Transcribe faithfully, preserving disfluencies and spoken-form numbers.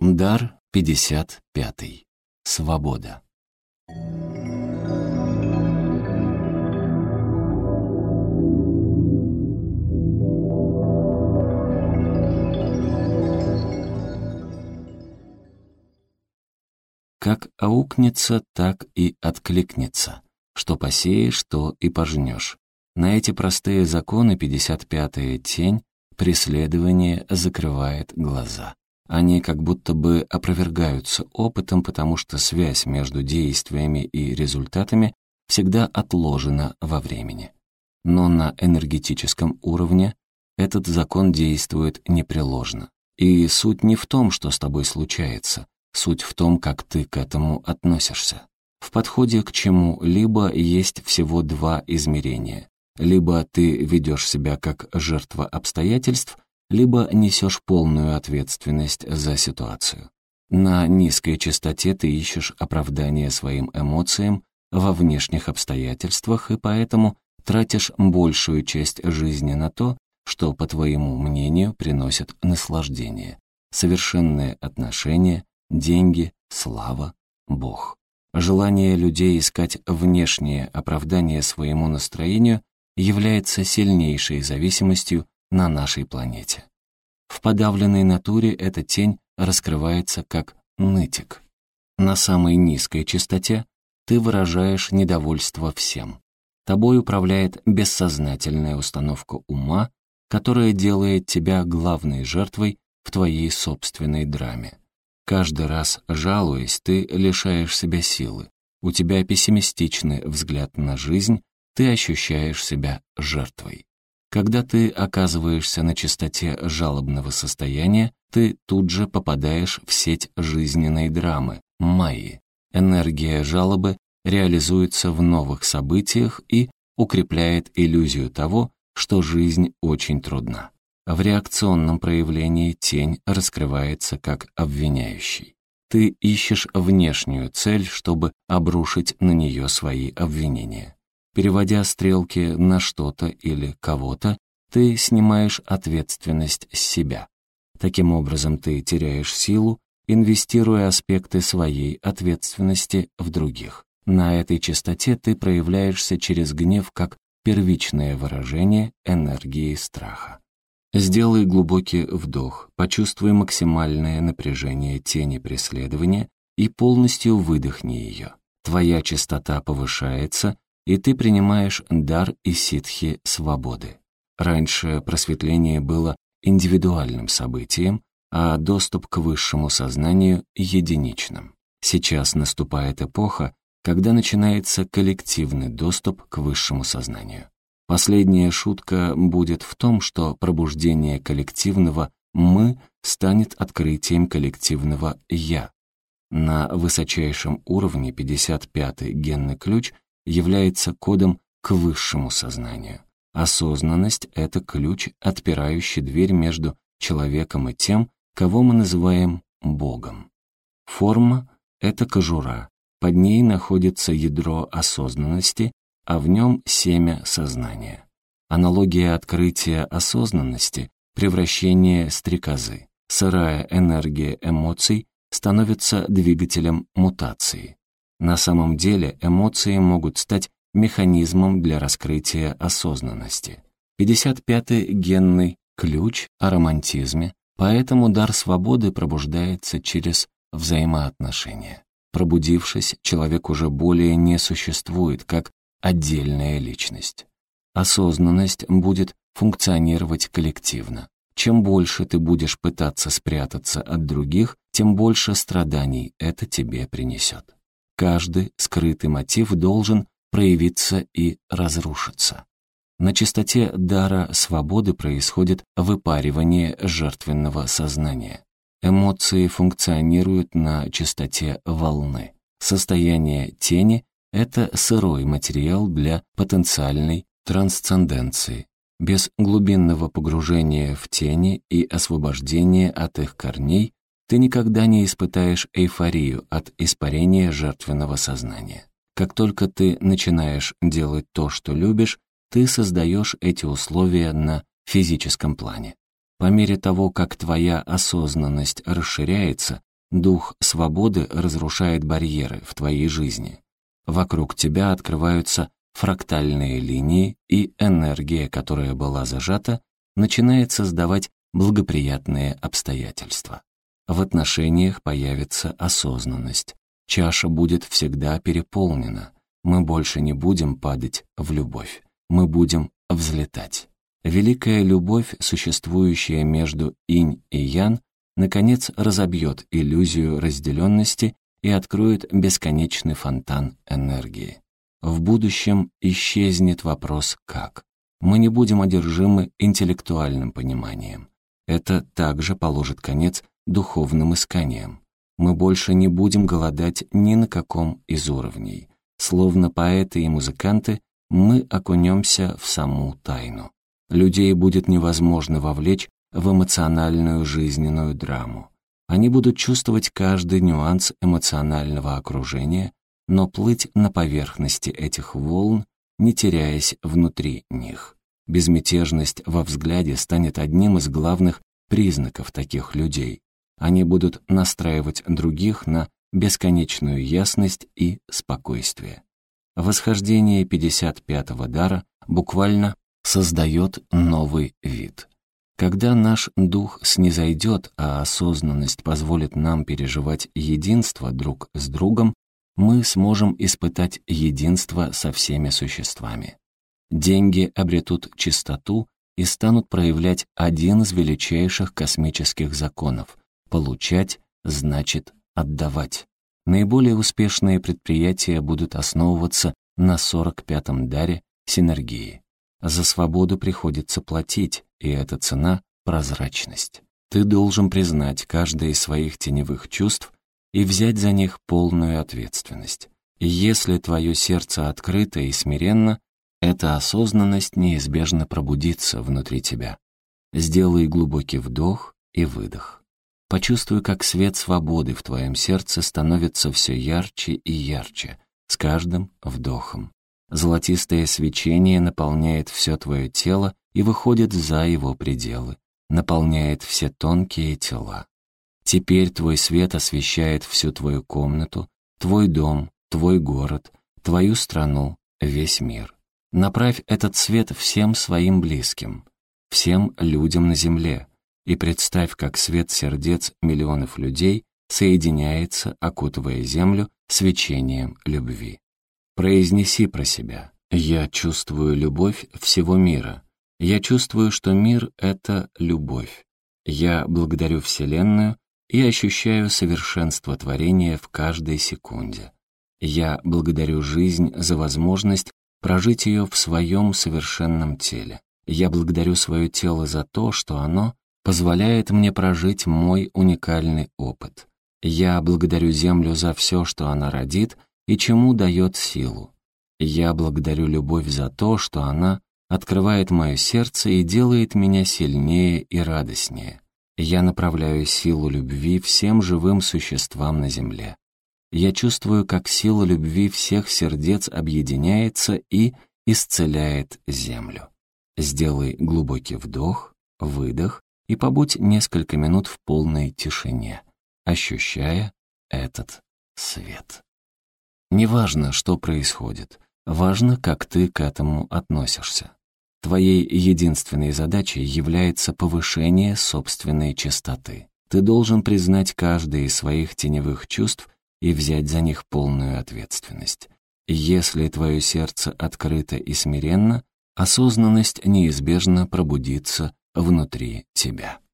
Дар пятьдесят пятый. Свобода. Как аукнется, так и откликнется. Что посеешь, то и пожнешь. На эти простые законы пятьдесят пятая тень преследование закрывает глаза. Они как будто бы опровергаются опытом, потому что связь между действиями и результатами всегда отложена во времени. Но на энергетическом уровне этот закон действует непреложно. И суть не в том, что с тобой случается, суть в том, как ты к этому относишься. В подходе к чему-либо есть всего два измерения. Либо ты ведешь себя как жертва обстоятельств, либо несешь полную ответственность за ситуацию. На низкой частоте ты ищешь оправдание своим эмоциям во внешних обстоятельствах и поэтому тратишь большую часть жизни на то, что, по твоему мнению, приносит наслаждение. Совершенные отношения, деньги, слава, Бог. Желание людей искать внешнее оправдание своему настроению является сильнейшей зависимостью на нашей планете. В подавленной натуре эта тень раскрывается как нытик. На самой низкой частоте ты выражаешь недовольство всем. Тобой управляет бессознательная установка ума, которая делает тебя главной жертвой в твоей собственной драме. Каждый раз, жалуясь, ты лишаешь себя силы. У тебя пессимистичный взгляд на жизнь, ты ощущаешь себя жертвой. Когда ты оказываешься на частоте жалобного состояния, ты тут же попадаешь в сеть жизненной драмы, майи. Энергия жалобы реализуется в новых событиях и укрепляет иллюзию того, что жизнь очень трудна. В реакционном проявлении тень раскрывается как обвиняющий. Ты ищешь внешнюю цель, чтобы обрушить на нее свои обвинения. Переводя стрелки на что-то или кого-то, ты снимаешь ответственность с себя. Таким образом, ты теряешь силу, инвестируя аспекты своей ответственности в других. На этой частоте ты проявляешься через гнев как первичное выражение энергии страха. Сделай глубокий вдох, почувствуй максимальное напряжение тени преследования и полностью выдохни ее. Твоя частота повышается, и ты принимаешь дар и ситхи свободы. Раньше просветление было индивидуальным событием, а доступ к высшему сознанию — единичным. Сейчас наступает эпоха, когда начинается коллективный доступ к высшему сознанию. Последняя шутка будет в том, что пробуждение коллективного «мы» станет открытием коллективного «я». На высочайшем уровне пятьдесят пятый генный ключ является кодом к высшему сознанию. Осознанность — это ключ, отпирающий дверь между человеком и тем, кого мы называем Богом. Форма — это кожура, под ней находится ядро осознанности, а в нем семя сознания. Аналогия открытия осознанности — превращение стрекозы. Сырая энергия эмоций становится двигателем мутации. На самом деле эмоции могут стать механизмом для раскрытия осознанности. пятьдесят пятый генный ключ о романтизме, поэтому дар свободы пробуждается через взаимоотношения. Пробудившись, человек уже более не существует как отдельная личность. Осознанность будет функционировать коллективно. Чем больше ты будешь пытаться спрятаться от других, тем больше страданий это тебе принесет. Каждый скрытый мотив должен проявиться и разрушиться. На частоте дара свободы происходит выпаривание жертвенного сознания. Эмоции функционируют на частоте волны. Состояние тени — это сырой материал для потенциальной трансценденции. Без глубинного погружения в тени и освобождения от их корней ты никогда не испытаешь эйфорию от испарения жертвенного сознания. Как только ты начинаешь делать то, что любишь, ты создаешь эти условия на физическом плане. По мере того, как твоя осознанность расширяется, Дух свободы разрушает барьеры в твоей жизни. Вокруг тебя открываются фрактальные линии, и энергия, которая была зажата, начинает создавать благоприятные обстоятельства. В отношениях появится осознанность. Чаша будет всегда переполнена. Мы больше не будем падать в любовь. Мы будем взлетать. Великая любовь, существующая между инь и ян, наконец разобьет иллюзию разделенности и откроет бесконечный фонтан энергии. В будущем исчезнет вопрос «как?». Мы не будем одержимы интеллектуальным пониманием. Это также положит конец духовным исканиям. Мы больше не будем голодать ни на каком из уровней. Словно поэты и музыканты, мы окунемся в саму тайну. Людей будет невозможно вовлечь в эмоциональную жизненную драму. Они будут чувствовать каждый нюанс эмоционального окружения, но плыть на поверхности этих волн, не теряясь внутри них. Безмятежность во взгляде станет одним из главных признаков таких людей. Они будут настраивать других на бесконечную ясность и спокойствие. Восхождение пятьдесят пятого дара буквально создает новый вид. Когда наш дух снизойдет, а осознанность позволит нам переживать единство друг с другом, мы сможем испытать единство со всеми существами. Деньги обретут чистоту и станут проявлять один из величайших космических законов — получать значит отдавать. Наиболее успешные предприятия будут основываться на сорок пятом даре синергии. За свободу приходится платить, и эта цена — прозрачность. Ты должен признать каждое из своих теневых чувств и взять за них полную ответственность. И если твое сердце открыто и смиренно, эта осознанность неизбежно пробудится внутри тебя. Сделай глубокий вдох и выдох. Почувствуй, как свет свободы в твоем сердце становится все ярче и ярче с каждым вдохом. Золотистое свечение наполняет все твое тело и выходит за его пределы, наполняет все тонкие тела. Теперь твой свет освещает всю твою комнату, твой дом, твой город, твою страну, весь мир. Направь этот свет всем своим близким, всем людям на земле, и представь, как свет сердец миллионов людей соединяется, окутывая землю свечением любви. Произнеси про себя: «Я чувствую любовь всего мира. Я чувствую, что мир — это любовь. Я благодарю Вселенную и ощущаю совершенство творения в каждой секунде. Я благодарю жизнь за возможность прожить ее в своем совершенном теле. Я благодарю свое тело за то, что оно позволяет мне прожить мой уникальный опыт. Я благодарю Землю за все, что она родит и чему дает силу. Я благодарю любовь за то, что она открывает мое сердце и делает меня сильнее и радостнее. Я направляю силу любви всем живым существам на Земле. Я чувствую, как сила любви всех сердец объединяется и исцеляет Землю». Сделай глубокий вдох, выдох и побудь несколько минут в полной тишине, ощущая этот свет. Неважно, что происходит, важно, как ты к этому относишься. Твоей единственной задачей является повышение собственной чистоты. Ты должен признать каждое из своих теневых чувств и взять за них полную ответственность. Если твое сердце открыто и смиренно, осознанность неизбежно пробудится внутри тебя.